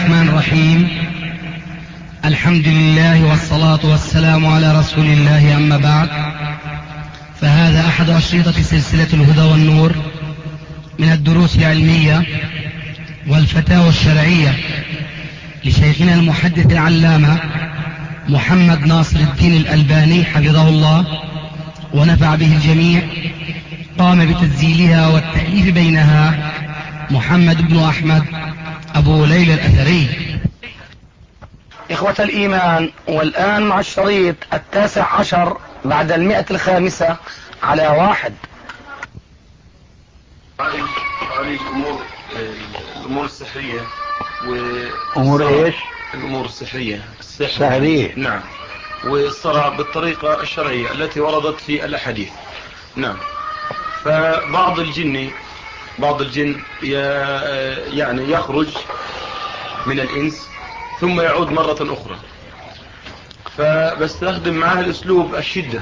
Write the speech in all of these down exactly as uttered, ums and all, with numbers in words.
الرحمن الرحيم. الحمد لله والصلاة والسلام على رسول الله، أما بعد، فهذا أحد أشرطة سلسلة الهدى والنور من الدروس العلمية والفتاوى الشرعية لشيخنا المحدث العلامة محمد ناصر الدين الألباني حفظه الله ونفع به الجميع. قام بتسجيلها والتأليف بينها محمد بن أحمد أبو ليلى الأثري. إخوة الإيمان، والآن مع الشريط التاسع عشر بعد المئة الخامسة على واحد. هذه الأمور الأمور السحرية أمور إيش؟ الأمور السحرية السحرية، نعم، والصرع بالطريقة الشرعية التي وردت في الأحاديث. نعم. فبعض الجن بعض الجن يعني يخرج من الإنس ثم يعود مرة أخرى، فبستخدم معها الأسلوب الشدة،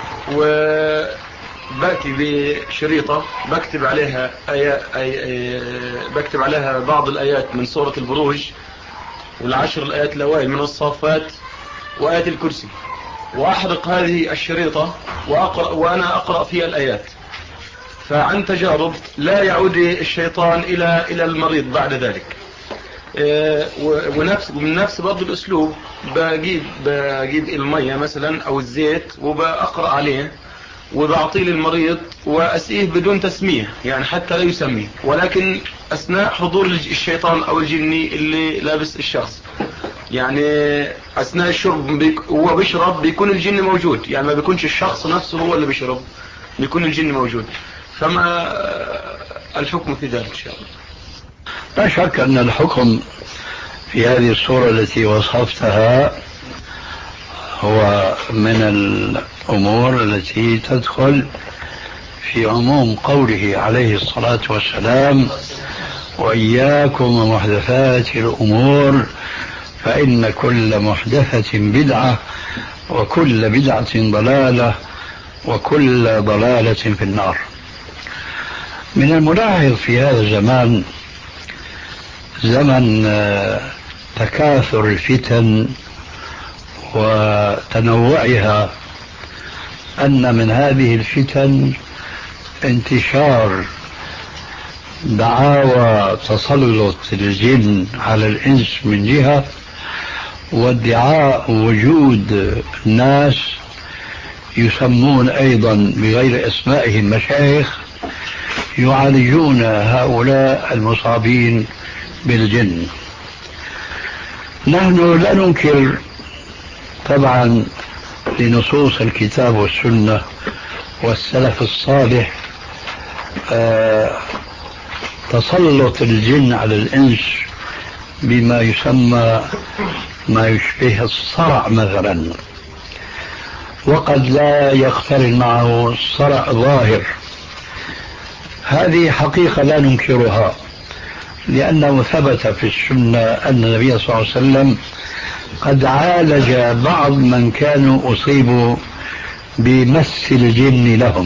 وبأتي بشريطة بكتب عليها آيات أي بكتب عليها بعض الآيات من سورة البروج، والعشر الآيات الأوائل من الصافات، وآيات الكرسي، وأحرق هذه الشريطة وأقرأ وأنا أقرأ فيها الآيات. فعن تجارب لا يعود الشيطان إلى إلى المريض بعد ذلك. ونفس من نفس برضه الأسلوب بجيب بجيب المية مثلا أو الزيت وبأقرأ عليه وبعطيه للمريض وأسقيه بدون تسمية، يعني حتى لا يسميه، ولكن أثناء حضور الشيطان أو الجني اللي لابس الشخص، يعني أثناء الشرب بيك هو بيشرب بيكون الجن موجود، يعني ما بيكونش الشخص نفسه هو اللي بيشرب، بيكون الجن موجود. فما الحكم في ذلك إن شاء الله؟ لا شك أن الحكم في هذه الصورة التي وصفتها هو من الأمور التي تدخل في عموم قوله عليه الصلاة والسلام: وإياكم ومحدثات الأمور فإن كل محدثة بدعة وكل بدعة ضلالة وكل ضلالة في النار. من الملاحظ في هذا الزمان، زمن تكاثر الفتن وتنوعها، أن من هذه الفتن انتشار دعاوى تسلط الجن على الإنس من جهة، وادعاء وجود ناس يسمون أيضا بغير أسمائهم مشايخ يعالجون هؤلاء المصابين بالجن. نحن لا ننكر طبعا لنصوص الكتاب والسنة والسلف الصالح آه تسلط الجن على الإنس بما يسمى ما يشبه الصرع مثلا، وقد لا يقترن معه الصرع ظاهر. هذه حقيقة لا ننكرها، لأنه ثبت في السنة أن النبي صلى الله عليه وسلم قد عالج بعض من كانوا أصيبوا بمس الجن لهم.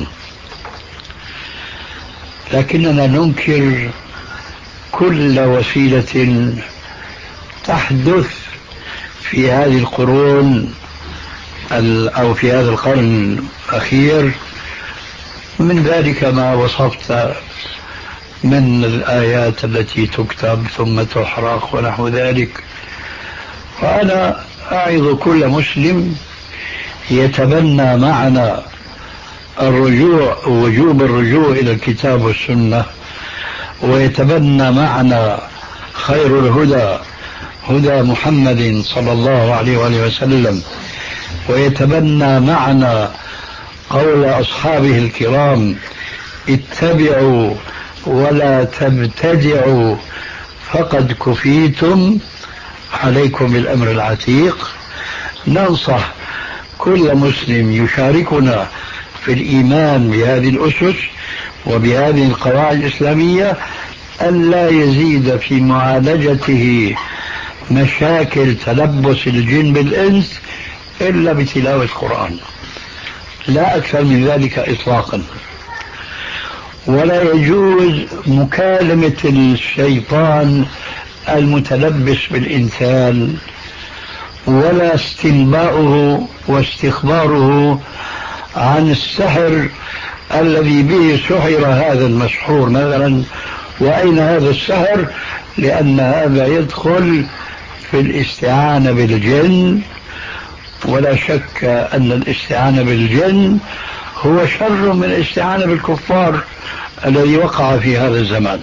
لكننا ننكر كل وسيلة تحدث في هذه القرون أو في هذا القرن الأخير، من ذلك ما وصفت من الآيات التي تكتب ثم تحرق ونحو ذلك. وأنا أعظ كل مسلم يتبنى معنا الرجوع وجوب الرجوع إلى الكتاب والسنة، ويتبنى معنا خير الهدى هدى محمد صلى الله عليه وآله وسلم، ويتبنى معنا قول أصحابه الكرام: اتبعوا ولا تبتدعوا فقد كفيتم، عليكم بالأمر العتيق. ننصح كل مسلم يشاركنا في الإيمان بهذه الأسس وبهذه القواعد الإسلامية أن لا يزيد في معالجته مشاكل تلبس الجن بالإنس إلا بتلاوة القرآن، لا أكثر من ذلك إطلاقا. ولا يجوز مكالمة الشيطان المتلبس بالإنسان ولا استنباؤه واستخباره عن السحر الذي به سحر هذا المسحور مثلا. وأين هذا السحر؟ لأن هذا يدخل في الاستعانة بالجن، ولا شك أن الاستعانة بالجن هو شر من الاستعانة بالكفار الذي وقع في هذا الزمان.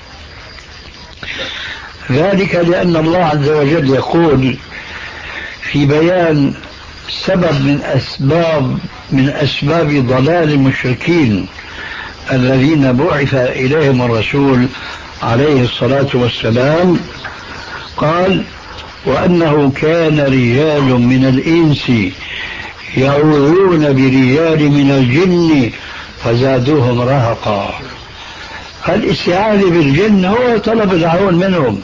ذلك لأن الله عز وجل يقول في بيان سبب من أسباب من أسباب ضلال المشركين الذين بعث إليهم الرسول عليه الصلاة والسلام، قال: وأنه كان رجال من الإنس يعوذون برجال من الجن فزادوهم رهقا. الاستعاذة بالجن هو طلب العون منهم،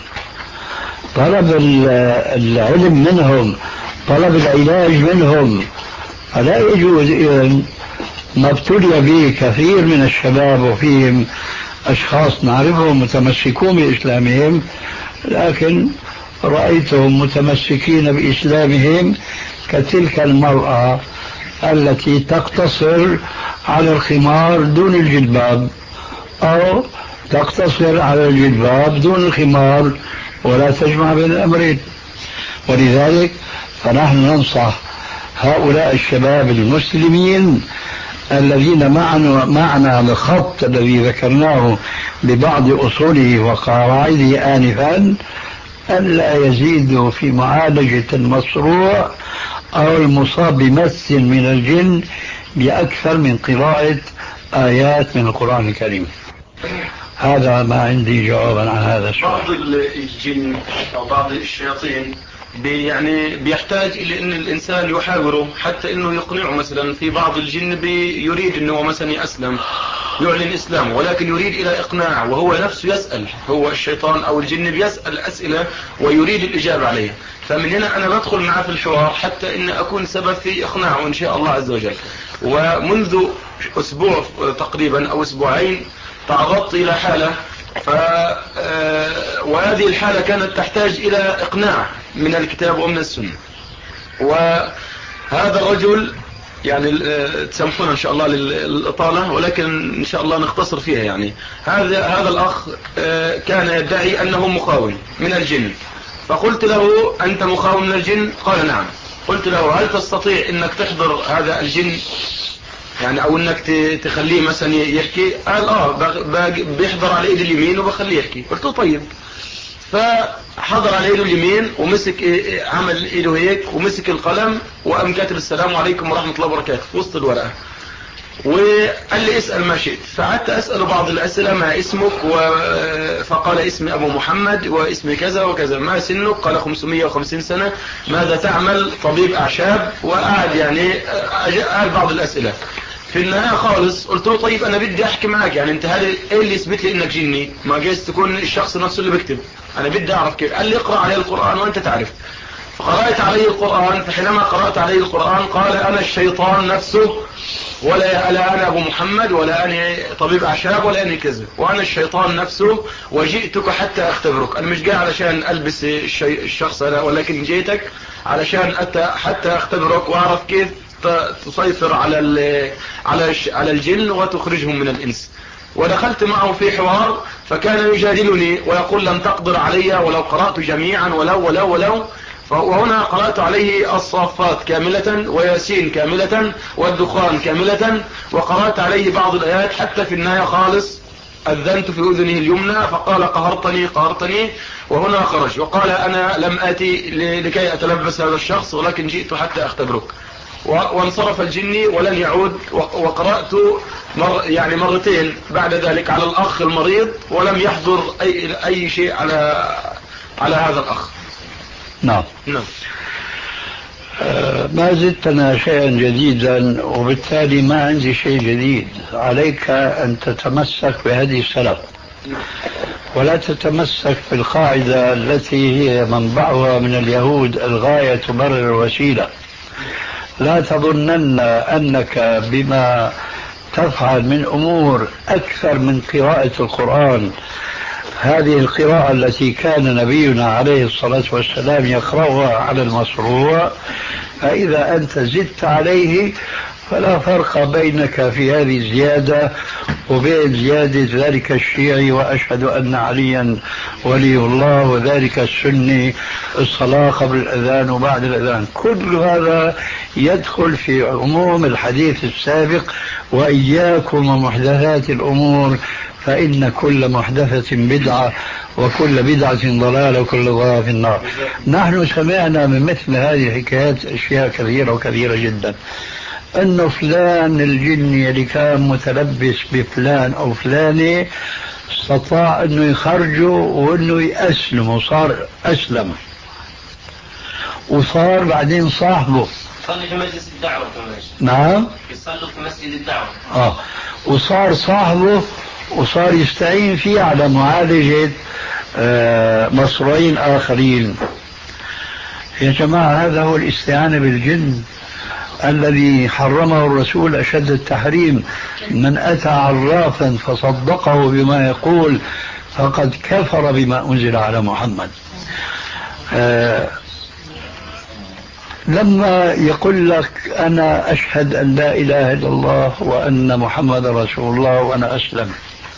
طلب العلم منهم، طلب العلاج منهم. فلا يجوز إذن ما ابتلي به كثير من الشباب، وفيهم أشخاص نعرفهم متمسكون بإسلامهم، لكن رأيتهم متمسكين بإسلامهم كتلك المرأة التي تقتصر على الخمار دون الجلباب، أو تقتصر على الجلباب دون الخمار، ولا تجمع بين الأمرين. ولذلك فنحن ننصح هؤلاء الشباب المسلمين الذين معنا معنا على الخط الذي ذكرناه ببعض أصوله وقواعده آنفا أن لا يزيدوا في معالجة المصروع أو المصاب بمس من الجن بأكثر من قراءة آيات من القرآن الكريم. هذا ما عندي جوابا عن هذا السؤال. بعض الجن أو بعض الشياطين بي يعني بيحتاج إلى أن الإنسان يحاوره حتى أنه يقنعه. مثلا في بعض الجن يريد أنه مثلا يأسلم، يعلن إسلامه، ولكن يريد إلى إقناع، وهو نفسه يسأل، هو الشيطان أو الجن بيسأل أسئلة ويريد الإجابة عليها. فمن هنا أنا بدخل معه في الحوار حتى أن أكون سبب في إقناعه إن شاء الله عز وجل. ومنذ أسبوع تقريبا أو أسبوعين تعرضت إلى حالة، ف وهذه الحالة كانت تحتاج إلى إقناع من الكتاب ومن السنة. وهذا الرجل يعني تسامحونا إن شاء الله للإطالة، ولكن إن شاء الله نختصر فيها. يعني هذا هذا الأخ كان يدعي أنه مقاوم من الجن، فقلت له: أنت مقاوم من الجن؟ قال: نعم. قلت له: هل تستطيع أنك تحضر هذا الجن يعني، او انك تخليه مثلا يحكي؟ قال: اه بيحضر على ايد اليمين وبخليه يحكي. قلت له: طيب. فحضر على ايده اليمين ومسك، عمل ايده هيك ومسك القلم وقام كاتب: السلام عليكم ورحمة الله وبركاته في وسط الورقة، وقال لي: اسأل ما شئت. فقعدت اسأله بعض الاسئلة: ما اسمك؟ و... فقال: اسمي ابو محمد، واسمي كذا وكذا. ما سنك؟ قال: خمسمائة وخمسين سنة. ماذا تعمل؟ طبيب اعشاب. وقعد يعني قال بعض الاسئلة. في النهاية خالص قلت له: طيب انا بدي احكي معك، يعني انت هذا ايه اللي يثبت لي انك جني؟ ما جايز تكون الشخص نفسه اللي بيكتب، انا بدي اعرف كيف. قال لي: اقرأ عليه القرآن وانت تعرف. فقرأت عليه القرآن، فحينما قرأت عليه القرآن قال: انا الشيطان نفسه، ولا لا انا ابو محمد، ولا انا طبيب اعشاب، ولا انا كذا، وانا الشيطان نفسه، وجئتك حتى اختبرك. انا مش جاي علشان البس الشي... الشخص هذا، ولكن جيتك علشان حتى اختبرك واعرف كيف تسيطر على ال... على على الجن وتخرجهم من الانس. ودخلت معه في حوار، فكان يجادلني ويقول: لن تقدر علي ولو قرأت جميعا، ولو ولو ولو. وهنا قرأت عليه الصافات كاملة، وياسين كاملة، والدخان كاملة، وقرأت عليه بعض الآيات حتى في النهاية خالص أذنت في أذنه اليمنى فقال: قهرتني قهرتني. وهنا خرج وقال: أنا لم آتي لكي أتلبس هذا الشخص، ولكن جئت حتى أختبرك. وانصرف الجني ولن يعود. وقرأت مر يعني مرتين بعد ذلك على الأخ المريض، ولم يحضر أي, أي شيء على على هذا الأخ. نعم. نعم. آه ما زدتنا شيئا جديدا، وبالتالي ما عندي شيء جديد. عليك أن تتمسك بهذه السلف، ولا تتمسك بالقاعدة التي هي منبعها من اليهود: الغاية تبرر الوسيلة. لا تظنن أنك بما تفعل من أمور أكثر من قراءة القرآن هذه القراءة التي كان نبينا عليه الصلاة والسلام يقرأها على المصروع، فإذا أنت زدت عليه فلا فرق بينك في هذه الزيادة وبين زيادة ذلك الشيعي وأشهد أن عليا ولي الله وذلك السني الصلاة قبل الأذان وبعد الأذان. كل هذا يدخل في عموم الحديث السابق: وإياكم ومحدثات الأمور فإن كل محدثة بدعة وكل بدعة ضلالة وكل ضلالة في النار. نحن سمعنا من مثل هذه الحكايات أشياء كثيرة وكثيرة جدا، أنه فلان الجني اللي كان متلبس بفلان أو فلانة استطاع أنه يخرجه وأنه يأسلم وصار أسلم، وصار بعدين صاحبه. يصلي في مجلس الدعوة كمان. نعم يصلوا في مسجد الدعوة. آه وصار صاحبه وصار يستعين فيه على معالجة آه مصروعين آخرين. يا جماعة هذا هو الاستعانة بالجن الذي حرمه الرسول أشد التحريم: من أتى عرافا فصدقه بما يقول فقد كفر بما أنزل على محمد. آه لما يقول لك أنا أشهد أن لا إله إلا الله وأن محمد رسول الله وأنا أسلم،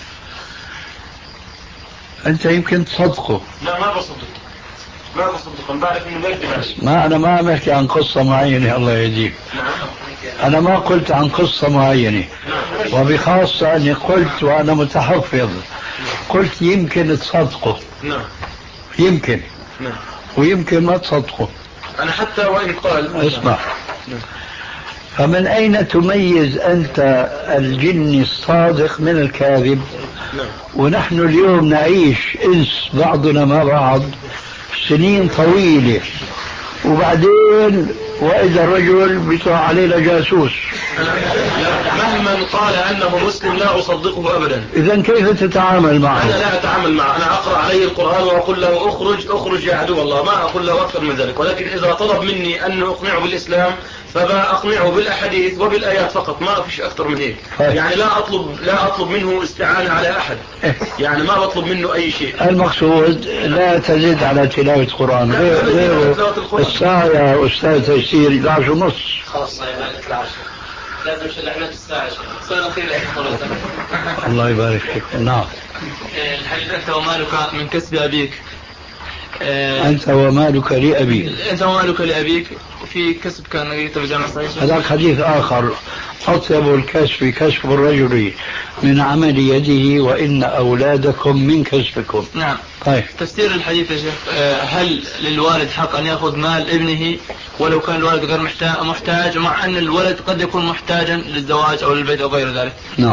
أنت يمكن تصدقه. لا ما بصدق ما بصدق بعرف إنه بيكذب. ما أنا ما بحكي عن قصة معينة الله يهديك، أنا ما قلت عن قصة معينة، وبخاصة أني قلت وأنا متحفظ، قلت يمكن تصدقه. نعم يمكن. نعم ويمكن ما تصدقه. أنا حتى وإن قال اسمع، فمن أين تميز أنت الجن الصادق من الكاذب؟ ونحن اليوم نعيش إنس بعضنا مع بعض سنين طويلة، وبعدين وإذا الرجل بيطلع علينا جاسوس. مهما قال أنه مسلم لا أصدقه أبدا. إذن كيف تتعامل معه؟ أنا لا أتعامل معه، أنا أقرأ عليه القرآن وأقول له أخرج أخرج يا عدو الله، ما أقول له أكثر من ذلك. ولكن إذا طلب مني أن أقنعه بالإسلام فبأقنعه بالأحاديث وبالآيات فقط، ما فيش أكثر من هيك. يعني لا أطلب لا أطلب منه استعانة على أحد، يعني ما بطلب منه أي شيء. المقصود لا تزيد على تلاوة القرآن. غير الساعة يا أستاذ تيسير إحدى عشر ونص. خلاص لازم نشلحنا الساعة. سؤال أخير الله يبارك فيك. نعم. الحديث أنت ومالك من كسب أبيك. أنت ومالك لأبيك. أنت ومالك لأبيك في كسب كان قريت بجامع صحيح. هذا حديث آخر: أطيب الكسب كسب الرجل من عمل يده وإن أولادكم من كسبكم. نعم. طيب تفسير الحديث يا شيخ، هل للوالد حق أن يأخذ مال ابنه ولو كان الوالد غير محتاج، مع أن الولد قد يكون محتاجا للزواج أو للبيت أو غير ذلك؟ نعم.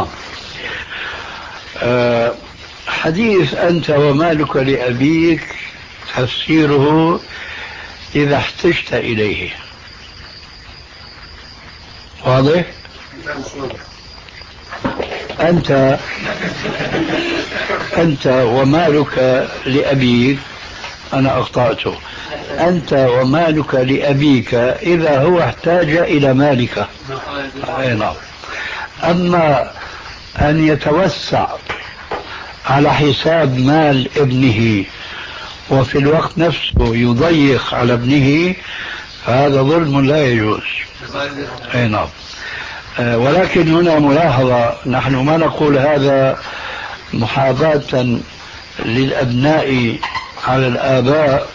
أه حديث أنت ومالك لأبيك تفسيره إذا احتجت إليه. واضح؟ أنت أنت ومالك لأبيك، أنا أخطأته. أنت ومالك لأبيك إذا هو احتاج إلى مالك. نعم. أما أن يتوسع على حساب مال ابنه وفي الوقت نفسه يضيق على ابنه فهذا ظلم لا يجوز. أي نعم. أه ولكن هنا ملاحظة، نحن ما نقول هذا محاباة للأبناء على الآباء،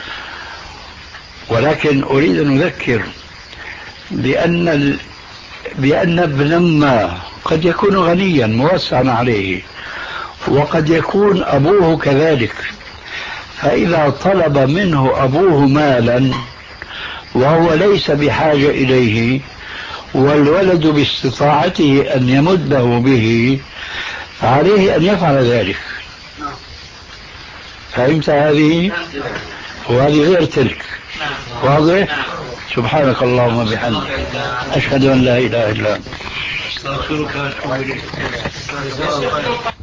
ولكن أريد أن أذكر بأن ال... بأن ابن ما قد يكون غنيا موسعا عليه وقد يكون أبوه كذلك، فإذا طلب منه أبوه مالا وهو ليس بحاجة إليه والولد باستطاعته أن يمده به فعليه أن يفعل ذلك. فهمت هذه؟ وهذه غير تلك. واضح؟ سبحانك اللهم وبحمدك أشهد أن لا إله إلا أنت.